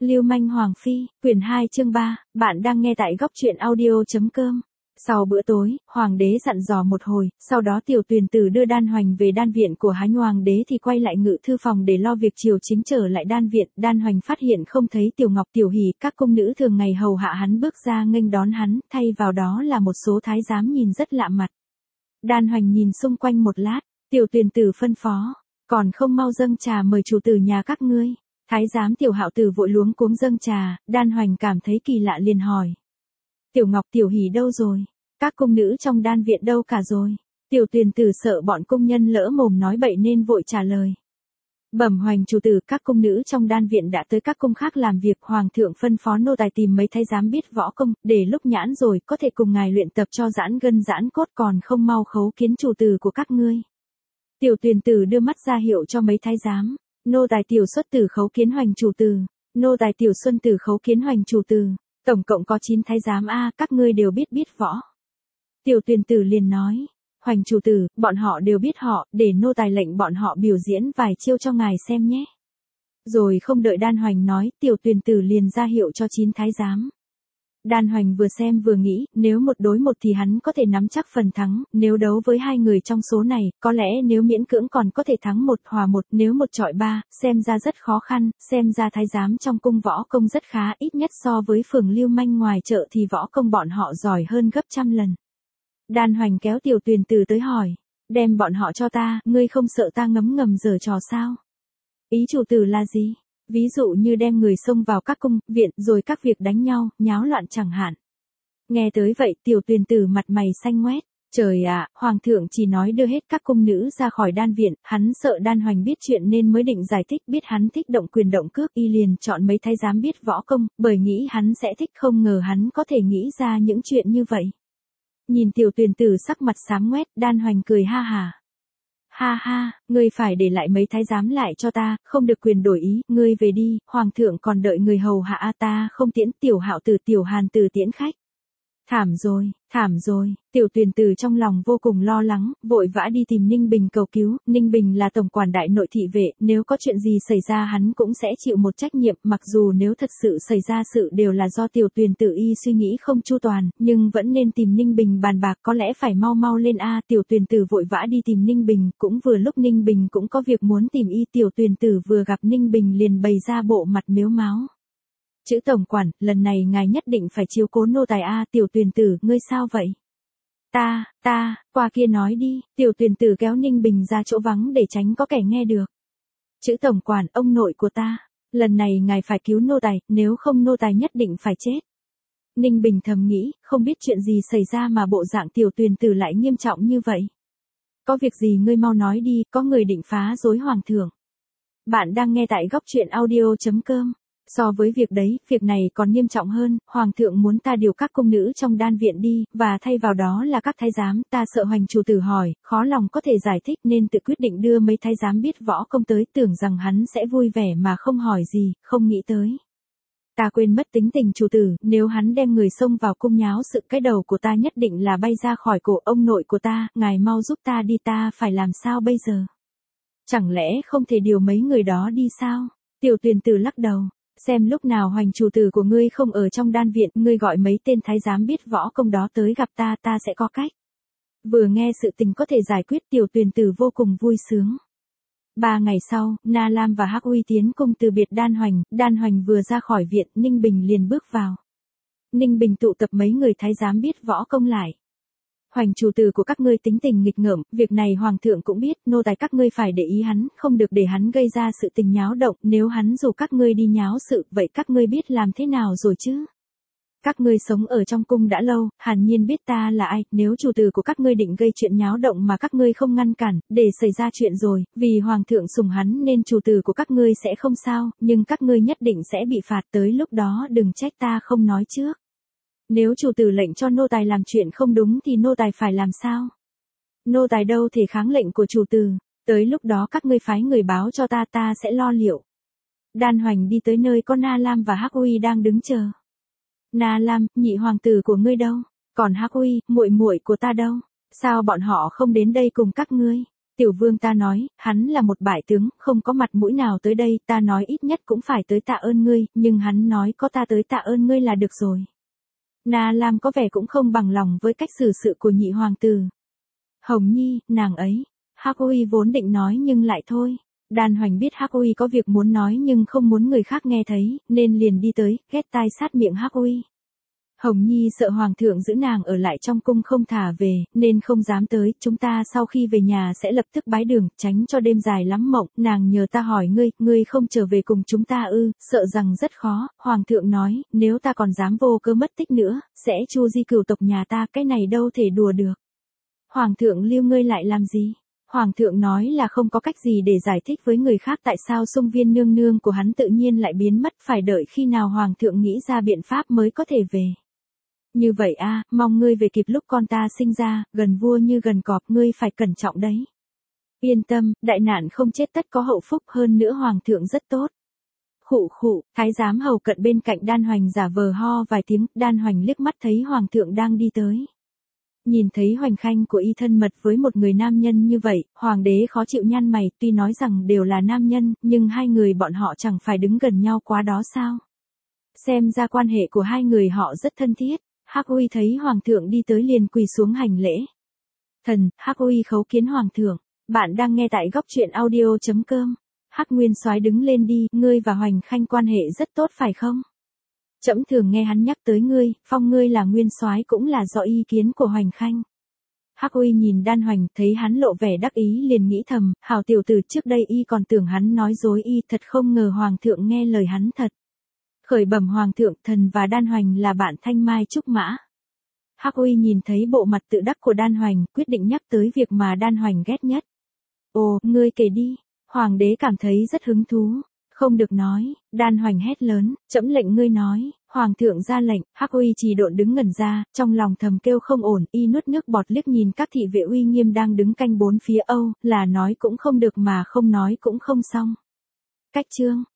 Lưu manh Hoàng Phi, quyển 2 chương 3, bạn đang nghe tại góc truyện audio.com. Sau bữa tối, Hoàng đế dặn dò một hồi, sau đó Tiểu Tuyền Tử đưa Đan Hoành về đan viện của Hánh Hoàng đế thì quay lại ngự thư phòng để lo việc triều chính trở lại đan viện. Đan Hoành phát hiện không thấy Tiểu Ngọc Tiểu Hỷ, các cung nữ thường ngày hầu hạ hắn bước ra nghênh đón hắn, thay vào đó là một số thái giám nhìn rất lạ mặt. Đan Hoành nhìn xung quanh một lát, Tiểu Tuyền Tử phân phó, còn không mau dâng trà mời chủ tử nhà các ngươi. Thái giám Tiểu Hạo Tử vội luống cuống dâng trà, Đan Hoành cảm thấy kỳ lạ liền hỏi. Tiểu Ngọc Tiểu Hỷ đâu rồi? Các cung nữ trong đan viện đâu cả rồi? Tiểu Tuyền Tử sợ bọn cung nhân lỡ mồm nói bậy nên vội trả lời. Bẩm Hoành chủ tử, các cung nữ trong đan viện đã tới các cung khác làm việc, Hoàng thượng phân phó nô tài tìm mấy thái giám biết võ công, để lúc nhãn rồi có thể cùng ngài luyện tập cho giãn gân giãn cốt, còn không mau khấu kiến chủ tử của các ngươi. Tiểu Tuyền Tử đưa mắt ra hiệu cho mấy thái giám. Nô tài Tiểu Xuất Tử khấu kiến Hoành chủ tử, nô tài Tiểu Xuân Tử khấu kiến Hoành chủ tử, tổng cộng có 9 thái giám a, các ngươi đều biết võ. Tiểu Tuyền Tử liền nói, Hoành chủ tử, bọn họ đều biết họ, để nô tài lệnh bọn họ biểu diễn vài chiêu cho ngài xem nhé. Rồi không đợi Đan Hoành nói, Tiểu Tuyền Tử liền ra hiệu cho 9 thái giám. Đan Hoành vừa xem vừa nghĩ, nếu 1 đối 1 thì hắn có thể nắm chắc phần thắng, nếu đấu với 2 người trong số này, có lẽ nếu miễn cưỡng còn có thể thắng 1 hòa 1, nếu 1 chọi 3, xem ra rất khó khăn, xem ra thái giám trong cung võ công rất khá, ít nhất so với phường lưu manh ngoài chợ thì võ công bọn họ giỏi hơn gấp trăm lần. Đan Hoành kéo Tiểu Tuyền Tử tới hỏi, đem bọn họ cho ta, ngươi không sợ ta ngấm ngầm giở trò sao? Ý chủ tử là gì? Ví dụ như đem người xông vào các cung, viện, rồi các việc đánh nhau, nháo loạn chẳng hạn. Nghe tới vậy, Tiểu Tuyền Tử mặt mày xanh ngoét. Trời ạ, Hoàng thượng chỉ nói đưa hết các cung nữ ra khỏi đan viện, hắn sợ Đan Hoành biết chuyện nên mới định giải thích, biết hắn thích động quyền động cước, y liền chọn mấy thái giám biết võ công, bởi nghĩ hắn sẽ thích, không ngờ hắn có thể nghĩ ra những chuyện như vậy. Nhìn Tiểu Tuyền Tử sắc mặt xám ngoét, Đan Hoành cười ha hả. Ha ha, ngươi phải để lại mấy thái giám lại cho ta, không được quyền đổi ý, ngươi về đi, Hoàng thượng còn đợi người hầu hạ ta không tiễn. Tiểu Hạo Tử Tiểu Hàn Tử tiễn khách. Thảm rồi, Tiểu Tuyền Tử trong lòng vô cùng lo lắng, vội vã đi tìm Ninh Bình cầu cứu. Ninh Bình là tổng quản đại nội thị vệ, nếu có chuyện gì xảy ra hắn cũng sẽ chịu một trách nhiệm, mặc dù nếu thật sự xảy ra sự đều là do Tiểu Tuyền Tử y suy nghĩ không chu toàn, nhưng vẫn nên tìm Ninh Bình bàn bạc, có lẽ phải mau lên a. Tiểu Tuyền Tử vội vã đi tìm Ninh Bình, cũng vừa lúc Ninh Bình cũng có việc muốn tìm y. Tiểu Tuyền Tử vừa gặp Ninh Bình liền bày ra bộ mặt mếu máo. Chữ tổng quản, lần này ngài nhất định phải chiếu cố nô tài a. Tiểu Tuyền Tử, ngươi sao vậy? Ta, qua kia nói đi. Tiểu Tuyền Tử kéo Ninh Bình ra chỗ vắng để tránh có kẻ nghe được. Chữ tổng quản, ông nội của ta, lần này ngài phải cứu nô tài, nếu không nô tài nhất định phải chết. Ninh Bình thầm nghĩ, không biết chuyện gì xảy ra mà bộ dạng Tiểu Tuyền Tử lại nghiêm trọng như vậy. Có việc gì ngươi mau nói đi, có người định phá rối Hoàng thượng. Bạn đang nghe tại góc truyện audio.com. So với việc đấy, việc này còn nghiêm trọng hơn, Hoàng thượng muốn ta điều các cung nữ trong đan viện đi, và thay vào đó là các thái giám, ta sợ Hoành chủ tử hỏi, khó lòng có thể giải thích nên tự quyết định đưa mấy thái giám biết võ công tới, tưởng rằng hắn sẽ vui vẻ mà không hỏi gì, không nghĩ tới. Ta quên mất tính tình chủ tử, nếu hắn đem người xông vào cung nháo sự, cái đầu của ta nhất định là bay ra khỏi cổ. Ông nội của ta, ngài mau giúp ta đi, ta phải làm sao bây giờ? Chẳng lẽ không thể điều mấy người đó đi sao? Tiểu Tuyền Tử lắc đầu. Xem lúc nào Hoành chủ tử của ngươi không ở trong đan viện, ngươi gọi mấy tên thái giám biết võ công đó tới gặp ta, ta sẽ có cách. Vừa nghe sự tình có thể giải quyết, Tiểu Tuyền Tử vô cùng vui sướng. 3 ngày sau, Na Lam và Hắc Uy tiến cung từ biệt Đan Hoành vừa ra khỏi viện, Ninh Bình liền bước vào. Ninh Bình tụ tập mấy người thái giám biết võ công lại. Hoành chủ tử của các ngươi tính tình nghịch ngợm, việc này Hoàng thượng cũng biết, nô tài các ngươi phải để ý hắn, không được để hắn gây ra sự tình nháo động, nếu hắn rủ các ngươi đi nháo sự, vậy các ngươi biết làm thế nào rồi chứ? Các ngươi sống ở trong cung đã lâu, hẳn nhiên biết ta là ai, nếu chủ tử của các ngươi định gây chuyện nháo động mà các ngươi không ngăn cản, để xảy ra chuyện rồi, vì Hoàng thượng sủng hắn nên chủ tử của các ngươi sẽ không sao, nhưng các ngươi nhất định sẽ bị phạt, tới lúc đó đừng trách ta không nói trước. Nếu chủ tử lệnh cho nô tài làm chuyện không đúng thì nô tài phải làm sao? Nô tài đâu thể kháng lệnh của chủ tử, tới lúc đó các ngươi phái người báo cho ta, ta sẽ lo liệu. Đan Hoành đi tới nơi có Na Lam và Hắc Uy đang đứng chờ. Na Lam, nhị hoàng tử của ngươi đâu? Còn Hắc Uy, muội muội của ta đâu? Sao bọn họ không đến đây cùng các ngươi? Tiểu vương ta nói, hắn là một bại tướng, không có mặt mũi nào tới đây, ta nói ít nhất cũng phải tới tạ ơn ngươi, nhưng hắn nói có ta tới tạ ơn ngươi là được rồi. Na Lam có vẻ cũng không bằng lòng với cách xử sự của nhị hoàng tử. Hồng Nhi, nàng ấy. Hắc Uy vốn định nói nhưng lại thôi. Đan Hoành biết Hắc Uy có việc muốn nói nhưng không muốn người khác nghe thấy, nên liền đi tới, ghét tai sát miệng Hắc Uy. Hồng Nhi sợ hoàng thượng giữ nàng ở lại trong cung không thả về, nên không dám tới, chúng ta sau khi về nhà sẽ lập tức bái đường, tránh cho đêm dài lắm mộng, nàng nhờ ta hỏi ngươi không trở về cùng chúng ta ư, sợ rằng rất khó, hoàng thượng nói, nếu ta còn dám vô cớ mất tích nữa, sẽ chu di cửu tộc nhà ta, cái này đâu thể đùa được. Hoàng thượng lưu ngươi lại làm gì? Hoàng thượng nói là không có cách gì để giải thích với người khác tại sao Sung Viên nương nương của hắn tự nhiên lại biến mất, phải đợi khi nào hoàng thượng nghĩ ra biện pháp mới có thể về. Như vậy a, mong ngươi về kịp lúc con ta sinh ra, gần vua như gần cọp, ngươi phải cẩn trọng đấy. Yên tâm, đại nạn không chết tất có hậu phúc, hơn nữa hoàng thượng rất tốt. Khụ khụ, thái giám hầu cận bên cạnh Đan Hoành giả vờ ho vài tiếng, Đan Hoành liếc mắt thấy hoàng thượng đang đi tới. Nhìn thấy Hoành Khanh của y thân mật với một người nam nhân như vậy, hoàng đế khó chịu nhăn mày, tuy nói rằng đều là nam nhân, nhưng hai người bọn họ chẳng phải đứng gần nhau quá đó sao? Xem ra quan hệ của hai người họ rất thân thiết. Hắc Uy thấy hoàng thượng đi tới liền quỳ xuống hành lễ. Thần, Hắc Uy khấu kiến hoàng thượng. Bạn đang nghe tại góc truyện audio.com. Hắc Nguyên Soái đứng lên đi, ngươi và Hoành Khanh quan hệ rất tốt phải không? Trẫm thường nghe hắn nhắc tới ngươi, phong ngươi là Nguyên Soái cũng là do ý kiến của Hoành Khanh. Hắc Uy nhìn Đan Hoành, thấy hắn lộ vẻ đắc ý liền nghĩ thầm, hảo tiểu tử, trước đây y còn tưởng hắn nói dối y, thật không ngờ hoàng thượng nghe lời hắn thật. Khởi bẩm hoàng thượng, thần và Đan Hoành là bạn thanh mai trúc mã. Hắc Uy nhìn thấy bộ mặt tự đắc của Đan Hoành, quyết định nhắc tới việc mà Đan Hoành ghét nhất. Ồ, ngươi kể đi. Hoàng đế cảm thấy rất hứng thú. Không được nói, Đan Hoành hét lớn, trẫm lệnh ngươi nói. Hoàng thượng ra lệnh, Hắc Uy trì độn đứng ngẩn ra, trong lòng thầm kêu không ổn, y nuốt nước bọt liếc nhìn các thị vệ uy nghiêm đang đứng canh bốn phía Âu, là nói cũng không được mà không nói cũng không xong. Cách chương